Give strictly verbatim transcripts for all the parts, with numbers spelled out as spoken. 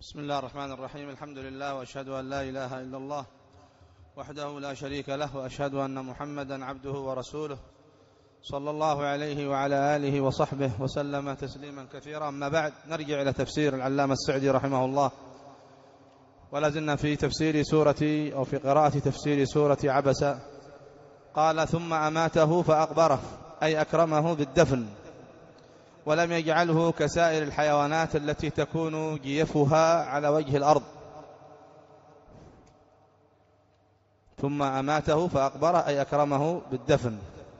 بسم الله الرحمن الرحيم. الحمد لله وأشهد أن لا إله إلا الله وحده لا شريك له، وأشهد أن محمدا عبده ورسوله صلى الله عليه وعلى آله وصحبه وسلم تسليما كثيرا. أما بعد، نرجع إلى تفسير العلامة السعدي رحمه الله، ولا زلنا في تفسير سورة أو في قراءة تفسير سورة عبس. قال: ثم أماته فأقبره، أي أكرمه بالدفن، ولم يجعله كسائر الحيوانات التي تكون جيفها على وجه الأرض. ثم أماته فأقبره أي أكرمه بالدفن.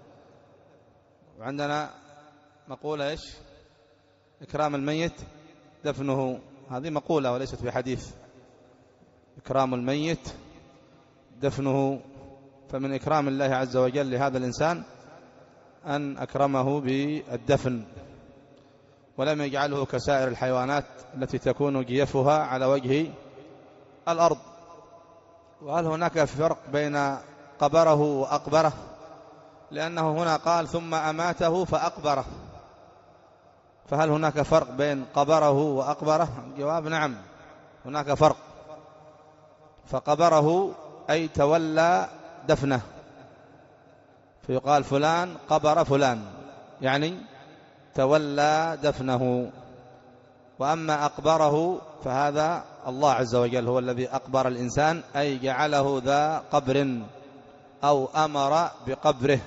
وعندنا مقولة إيش؟ إكرام الميت دفنه. هذه مقولة وليست بحديث. إكرام الميت دفنه، فمن إكرام الله عز وجل لهذا الإنسان أن أكرمه بالدفن، ولم يجعله كسائر الحيوانات التي تكون جيفها على وجه الأرض. وهل هناك فرق بين قبره وأقبره؟ لأنه هنا قال: ثم أماته فأقبره، فهل هناك فرق بين قبره وأقبره؟ الجواب: نعم، هناك فرق. فقبره أي تولى دفنه، فيقال فلان قبر فلان، يعني تولى دفنه. وأما أقبره فهذا الله عز وجل هو الذي أقبر الإنسان، أي جعله ذا قبر أو أمر بقبره،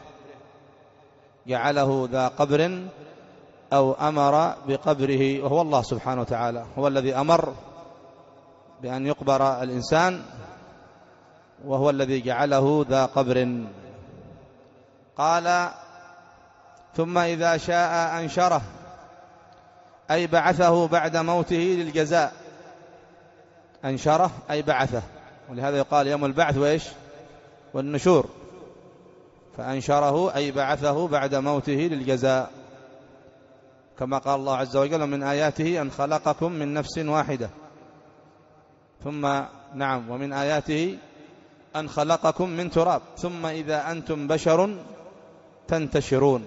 جعله ذا قبر أو أمر بقبره، وهو الله سبحانه وتعالى هو الذي أمر بأن يقبر الإنسان، وهو الذي جعله ذا قبر. قال: ثم إذا شاء أنشره، أي بعثه بعد موته للجزاء. أنشره أي بعثه، ولهذا يقال يوم البعث وإيش؟ والنشور. فأنشره أي بعثه بعد موته للجزاء، كما قال الله عز وجل: من آياته أن خلقكم من نفس واحدة. ثم نعم ومن آياته أن خلقكم من تراب ثم إذا أنتم بشر تنتشرون.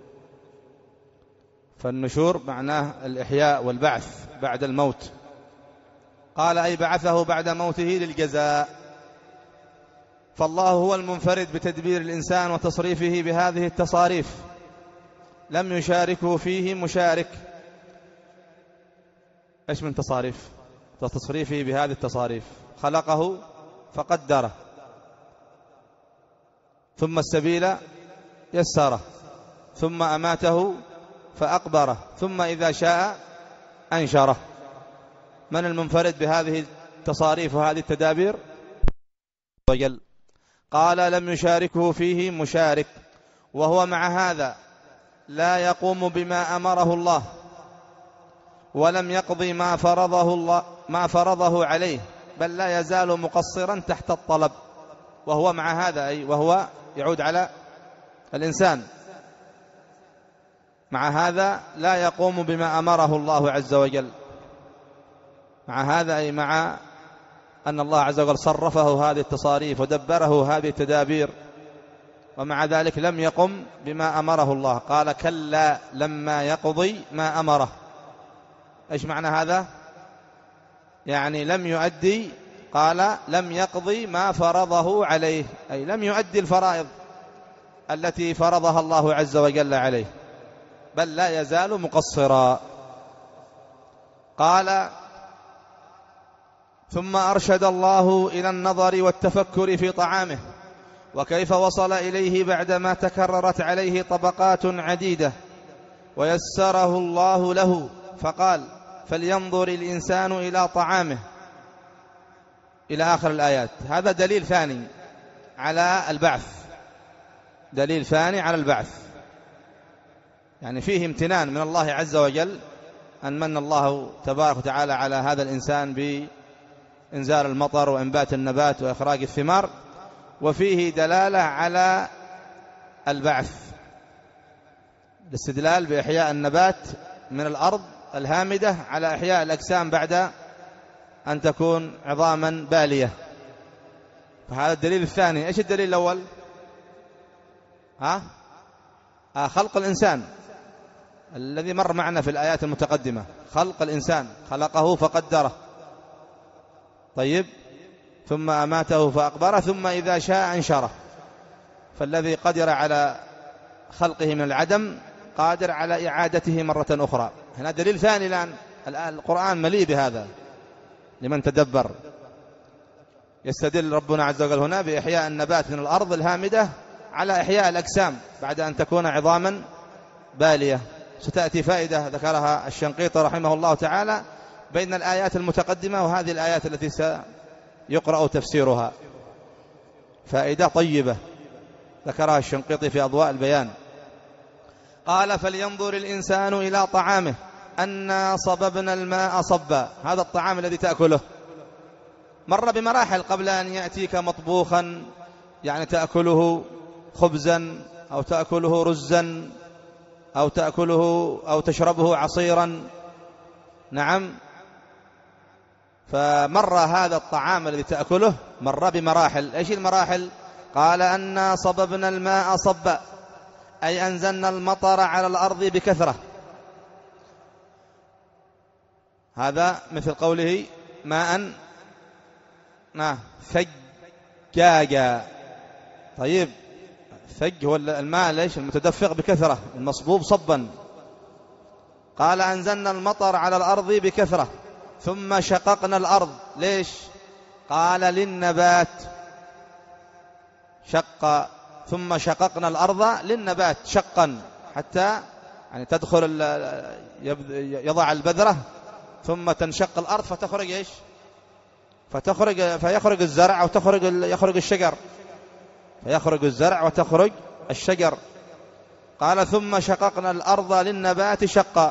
فالنشور معناه الإحياء والبعث بعد الموت. قال: أي بعثه بعد موته للجزاء. فالله هو المنفرد بتدبير الإنسان وتصريفه بهذه التصاريف، لم يشاركه فيه مشارك. إيش من تصاريف؟ تصريفه بهذه التصاريف: خلقه فقدره، ثم السبيل يسره، ثم أماته فأقبره، ثم إذا شاء أنشره. من المنفرد بهذه التصاريف وهذه التدابير؟ وجل. قال: لم يشاركه فيه مشارك، وهو مع هذا لا يقوم بما أمره الله، ولم يقضي ما فرضه الله ما فرضه عليه، بل لا يزال مقصرا تحت الطلب. وهو مع هذا أي وهو يعود على الإنسان. مع هذا لا يقوم بما أمره الله عز وجل. مع هذا أي مع أن الله عز وجل صرفه هذه التصاريف ودبره هذه التدابير، ومع ذلك لم يقم بما أمره الله. قال: كلا لما يقضي ما أمره. إيش معنى هذا؟ يعني لم يؤدي. قال: لم يقضي ما فرضه عليه، أي لم يؤدي الفرائض التي فرضها الله عز وجل عليه، بل لا يزال مقصرا. قال: ثم أرشد الله إلى النظر والتفكر في طعامه، وكيف وصل إليه بعدما تكررت عليه طبقات عديدة، ويسره الله له، فقال: فلينظر الإنسان إلى طعامه، إلى آخر الآيات. هذا دليل ثاني على البعث، دليل ثاني على البعث. يعني فيه امتنان من الله عز وجل، أن من الله تبارك وتعالى على هذا الإنسان بإنزال المطر وإنبات النبات وإخراج الثمار، وفيه دلالة على البعث، الاستدلال بإحياء النبات من الأرض الهامدة على إحياء الأجسام بعد أن تكون عظاما بالية. فهذا الدليل الثاني. إيش الدليل الأول؟ ها؟ آه خلق الإنسان الذي مر معنا في الآيات المتقدمة. خلق الإنسان، خلقه فقدره، طيب، ثم أماته فأقبره، ثم إذا شاء أنشره. فالذي قدر على خلقه من العدم قادر على إعادته مرة أخرى. هنا دليل ثاني الآن، القرآن مليء بهذا لمن تدبر. يستدل ربنا عز وجل هنا بإحياء النبات من الأرض الهامدة على إحياء الأجسام بعد أن تكون عظاما بالية. ستأتي فائدة ذكرها الشنقيطي رحمه الله تعالى بين الآيات المتقدمة وهذه الآيات التي سيقرأ تفسيرها، فائدة طيبة ذكرها الشنقيطي في أضواء البيان. قال: فلينظر الإنسان إلى طعامه أنا صببنا الماء صبا. هذا الطعام الذي تأكله مر بمراحل قبل أن يأتيك مطبوخا، يعني تأكله خبزا أو تأكله رزا أو تأكله أو تشربه عصيرا. نعم، فمر هذا الطعام الذي تأكله مر بمراحل. إيش المراحل؟ قال: أنا صببنا الماء صبا، أي أنزلنا المطر على الأرض بكثرة. هذا مثل قوله ماء ما ثجاجا. طيب، ثج هو الماء ليش المتدفق بكثرة، المصبوب صبا. قال: أنزلنا المطر على الأرض بكثرة ثم شققنا الأرض. ليش؟ قال: للنبات. شق، ثم شققنا الأرض للنبات شقا، حتى يعني تدخل يضع البذرة ثم تنشق الأرض فتخرج إيش؟ فتخرج فيخرج الزرع أو تخرج يخرج الشجر، فيخرج الزرع وتخرج الشجر. قال: ثم شققنا الأرض للنبات شقا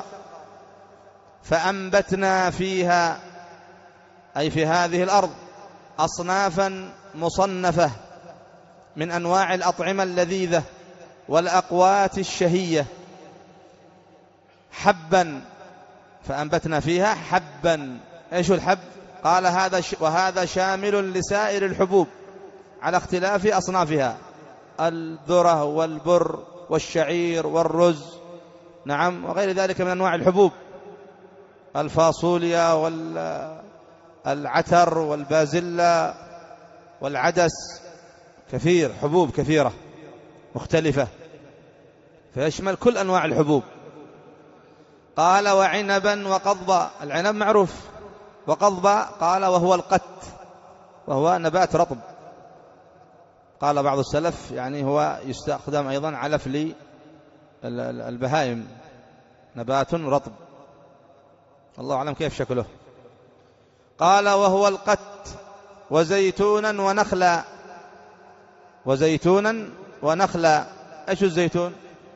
فأنبتنا فيها، أي في هذه الأرض، أصنافا مصنفة من أنواع الأطعمة اللذيذة والأقوات الشهية. حبا، فأنبتنا فيها حبا. إيش الحب؟ قال: هذا ش... وهذا شامل لسائر الحبوب على اختلاف أصنافها، الذرة والبر والشعير والرز، نعم، وغير ذلك من أنواع الحبوب، الفاصوليا والعتر والبازلة والعدس، كثير، حبوب كثيرة مختلفة، فيشمل كل أنواع الحبوب. قال: وعنبا وقضبا. العنب معروف، وقضبا قال وهو القت، وهو نبات رطب. قال بعض السلف يعني هو يستخدم أيضا علف للبهائم، نبات رطب، الله أعلم كيف شكله. قال: وهو القت وزيتونا ونخلا. وزيتونا ونخلا. ايش الزيتون؟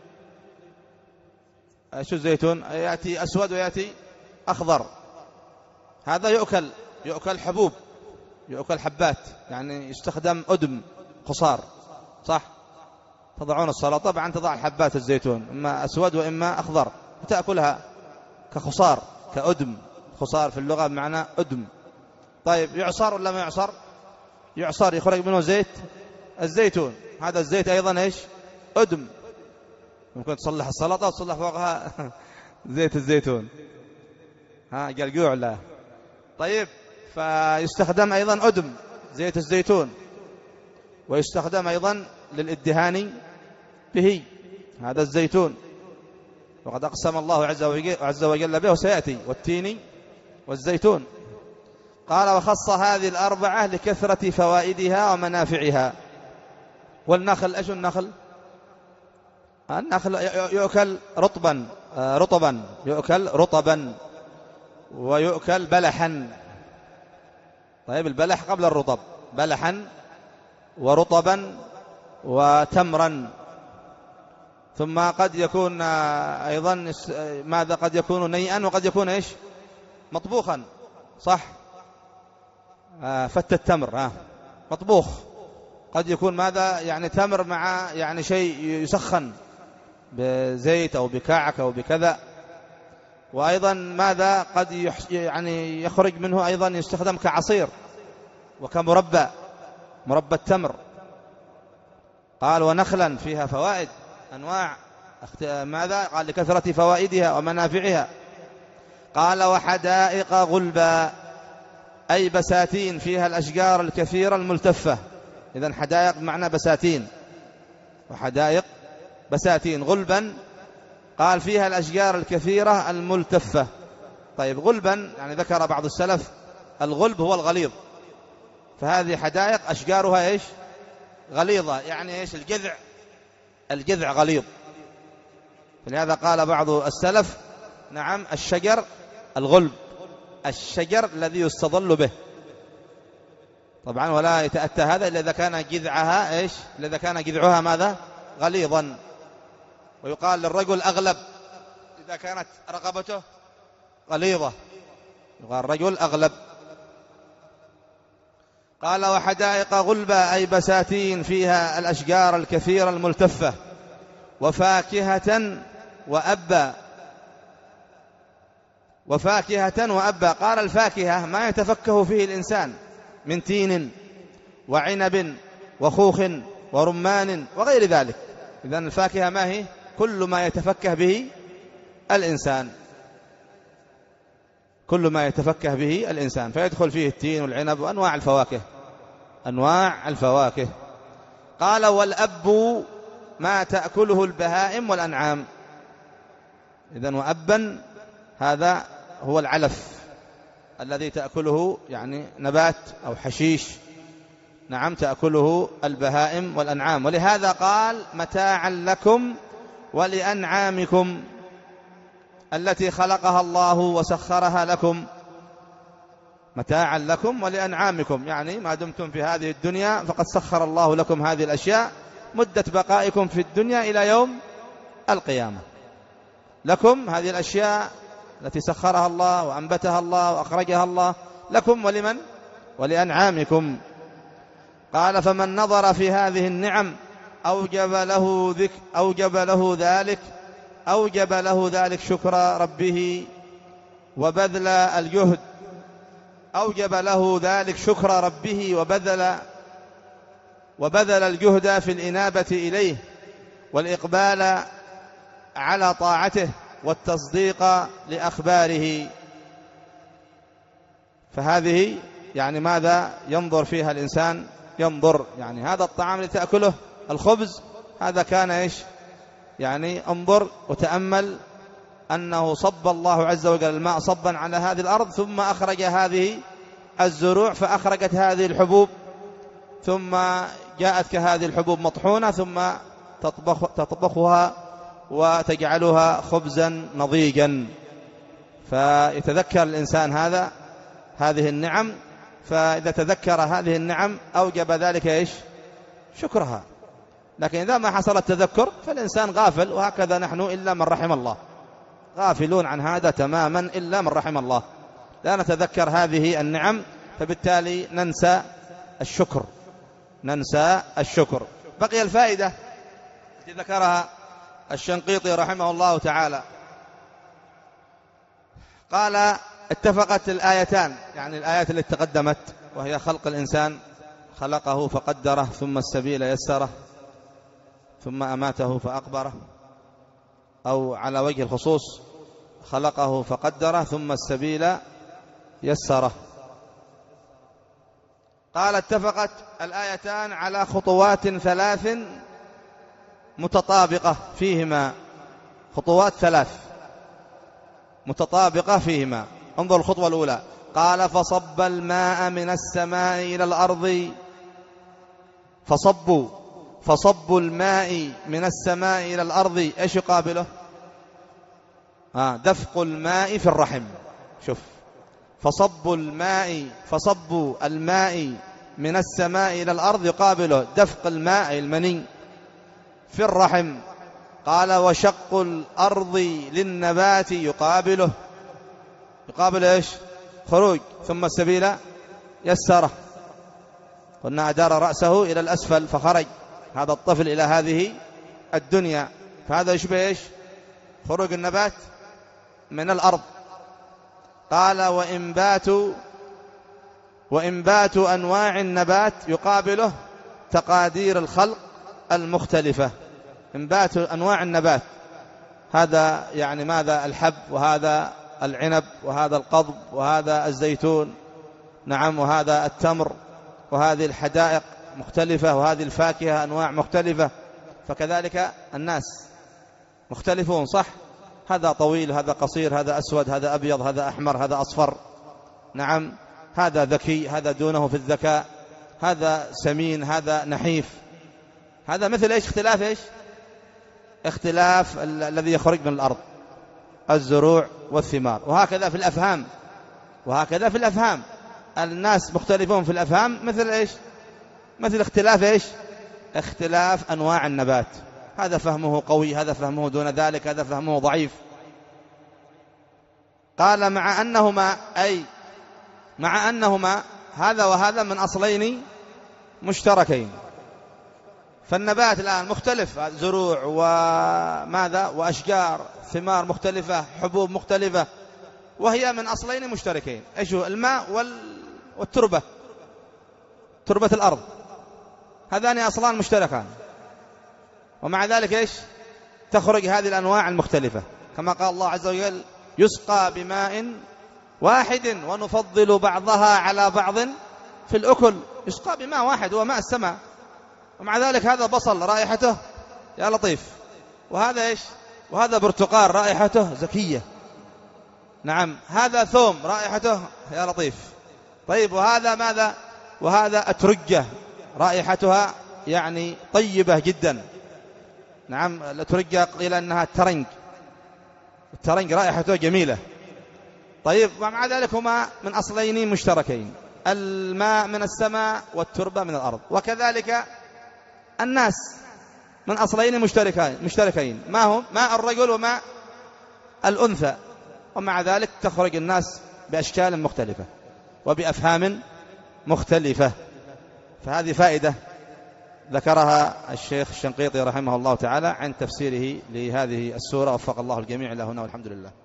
ايش الزيتون؟ يأتي أسود ويأتي أخضر. هذا يؤكل، يؤكل حبوب، يؤكل حبات، يعني يستخدم أدم خصار، صح؟ تضعون السلطة طبعا تضع حبات الزيتون إما أسود وإما أخضر، وتأكلها كخصار، كأدم. خصار في اللغة بمعنى أدم. طيب، يعصر ولا ما يعصر؟ يعصر، يخرج منه زيت الزيتون. هذا الزيت أيضا إيش؟ أدم. ممكن تصلح السلطة وتصلح فوقها زيت الزيتون، ها قلقوع لا. طيب، فيستخدم أيضا أدم زيت الزيتون، ويستخدم أيضا للإدهان به، هذا الزيتون، وقد أقسم الله عز وجل به وسيأتي: والتين والزيتون. قال: وخص هذه الأربعة لكثرة فوائدها ومنافعها. والنخل، ايش النخل؟ النخل يؤكل رطبا، رطبا يؤكل رطبا، ويؤكل بلحا. طيب، البلح قبل الرطب، بلحا ورطبا وتمرا. ثم قد يكون أيضا ماذا؟ قد يكون نيئا وقد يكون ايش؟ مطبوخا، صح؟ فت التمر ها مطبوخ. قد يكون ماذا؟ يعني تمر مع يعني شيء يسخن بزيت أو بكعك أو بكذا. وأيضا ماذا؟ قد يعني يخرج منه أيضا يستخدم كعصير وكمربى، مربى التمر. قال: ونخلا فيها فوائد، أنواع ماذا؟ قال: لكثرة فوائدها ومنافعها. قال: وحدائق غلبا، أي بساتين فيها الأشجار الكثيرة الملتفة. إذن حدائق بمعنى بساتين، وحدائق بساتين. غلبا قال فيها الأشجار الكثيرة الملتفة. طيب غلبا يعني ذكر بعض السلف الغلب هو الغليظ، فهذه حدائق أشجارها إيش؟ غليظة، يعني إيش؟ الجذع الجذع غليظ. فلهذا قال بعض السلف نعم الشجر الغلب، الشجر الذي يستظل به. طبعا ولا يتأتى هذا إلا إذا كان جذعها إيش؟ إلا إذا كان جذعها ماذا؟ غليظا. ويقال للرجل أغلب إذا كانت رقبته غليظة، يقال رجل أغلب. قال وحدائق غلبة أي بساتين فيها الأشجار الكثيرة الملتفة، وفاكهة وأبا. وفاكهة وأبا قال الفاكهة ما يتفكه فيه الإنسان من تين وعنب وخوخ ورمان وغير ذلك. إذن الفاكهة ما هي؟ كل ما يتفكه به الإنسان، كل ما يتفكه به الإنسان، فيدخل فيه التين والعنب وأنواع الفواكه، أنواع الفواكه. قال والأب ما تأكله البهائم والأنعام. إذن وأبا هذا هو العلف الذي تأكله يعني نبات أو حشيش، نعم تأكله البهائم والأنعام. ولهذا قال متاعا لكم ولأنعامكم التي خلقها الله وسخرها لكم. متاعا لكم ولأنعامكم، يعني ما دمتم في هذه الدنيا فقد سخر الله لكم هذه الأشياء مدة بقائكم في الدنيا إلى يوم القيامة. لكم هذه الأشياء التي سخرها الله وأنبتها الله وأخرجها الله لكم ولمن؟ ولأنعامكم. قال فمن نظر في هذه النعم أوجب له ذك أوجب له ذلك أوجب له ذلك شكر ربه وبذل الجهد أوجب له ذلك شكر ربه وبذل وبذل الجهد في الإنابة إليه والإقبال على طاعته والتصديق لأخباره. فهذه يعني ماذا ينظر فيها الإنسان؟ ينظر يعني هذا الطعام اللي تأكله الخبز، هذا كان إيش؟ يعني انظر وتأمل أنه صب الله عز وجل الماء صبا على هذه الأرض، ثم أخرج هذه الزروع فأخرجت هذه الحبوب، ثم جاءتك هذه الحبوب مطحونة، ثم تطبخ تطبخها وتجعلها خبزا نضيجا. فيتذكر الإنسان هذا هذه النعم، فإذا تذكر هذه النعم أوجب ذلك إيش؟ شكرها. لكن إذا ما حصل التذكر فالإنسان غافل، وهكذا نحن إلا من رحم الله، غافلون عن هذا تماما إلا من رحم الله. لا نتذكر هذه النعم، فبالتالي ننسى الشكر ننسى الشكر. بقي الفائدة التي ذكرها الشنقيطي رحمه الله تعالى. قال اتفقت الآيتان، يعني الآيات التي تقدمت، وهي خلق الإنسان خلقه فقدره، ثم السبيل يسره، ثم أماته فأقبره، أو على وجه الخصوص خلقه فقدره ثم السبيل يسره. قال اتفقت الآيتان على خطوات ثلاث متطابقة فيهما، خطوات ثلاث متطابقة فيهما. انظر الخطوة الأولى، قال فصب الماء من السماء إلى الأرض. فصبوا فصب الماء من السماء إلى الأرض، إيش يقابله؟ آه دفق الماء في الرحم. شوف، فصب الماء فصب الماء من السماء إلى الأرض يقابله دفق الماء المني في الرحم. قال وشق الأرض للنبات يقابله يقابل إيش؟ خروج، ثم السبيل يسره. قلنا أدار رأسه إلى الأسفل فخرج هذا الطفل إلى هذه الدنيا، فهذا يشبه إيش؟ خروج النبات من الأرض. قال وإنبات وإنبات أنواع النبات يقابله تقادير الخلق المختلفة. إنبات أنواع النبات، هذا يعني ماذا؟ الحب، وهذا العنب، وهذا القضب، وهذا الزيتون، نعم، وهذا التمر، وهذه الحدائق مختلفة، وهذه الفاكهة أنواع مختلفة، فكذلك الناس مختلفون، صح؟ هذا طويل، هذا قصير، هذا أسود، هذا أبيض، هذا أحمر، هذا أصفر، نعم، هذا ذكي، هذا دونه في الذكاء، هذا سمين، هذا نحيف. هذا مثل إيش؟ اختلاف إيش؟ اختلاف ال- الذي يخرج من الأرض، الزروع والثمار. وهكذا في الأفهام، وهكذا في الأفهام الناس مختلفون في الأفهام، مثل إيش؟ مثل اختلاف إيش؟ اختلاف أنواع النبات، هذا فهمه قوي، هذا فهمه دون ذلك، هذا فهمه ضعيف. قال مع أنهما أي مع أنهما هذا وهذا من أصلين مشتركين. فالنبات الآن مختلف، زروع وماذا وأشجار، ثمار مختلفة، حبوب مختلفة، وهي من أصلين مشتركين. إيش هو؟ الماء وال... والتربة، تربة الأرض، هذان أصلان مشتركان، ومع ذلك إيش؟ تخرج هذه الأنواع المختلفة، كما قال الله عز وجل: يسقى بماء واحد ونفضل بعضها على بعض في الأكل. يسقى بماء واحد، هو ماء السماء، ومع ذلك هذا بصل رائحته يا لطيف، وهذا إيش؟ وهذا برتقال رائحته زكية، نعم، هذا ثوم رائحته يا لطيف، طيب، وهذا ماذا؟ وهذا أترجة رائحتها يعني طيبة جدا، نعم، الأترجة قيل أنها الترنج، الترنج رائحته جميلة. طيب، ومع ذلك هما من أصلين مشتركين، الماء من السماء والتربة من الأرض. وكذلك الناس من أصلين مشتركين مشتركين ما هم؟ ماء الرجل وماء الأنثى، ومع ذلك تخرج الناس بأشكال مختلفة وبأفهام مختلفة. فهذه فائدة ذكرها الشيخ الشنقيطي رحمه الله تعالى عن تفسيره لهذه السورة. وفق الله الجميع إلى هنا، والحمد لله.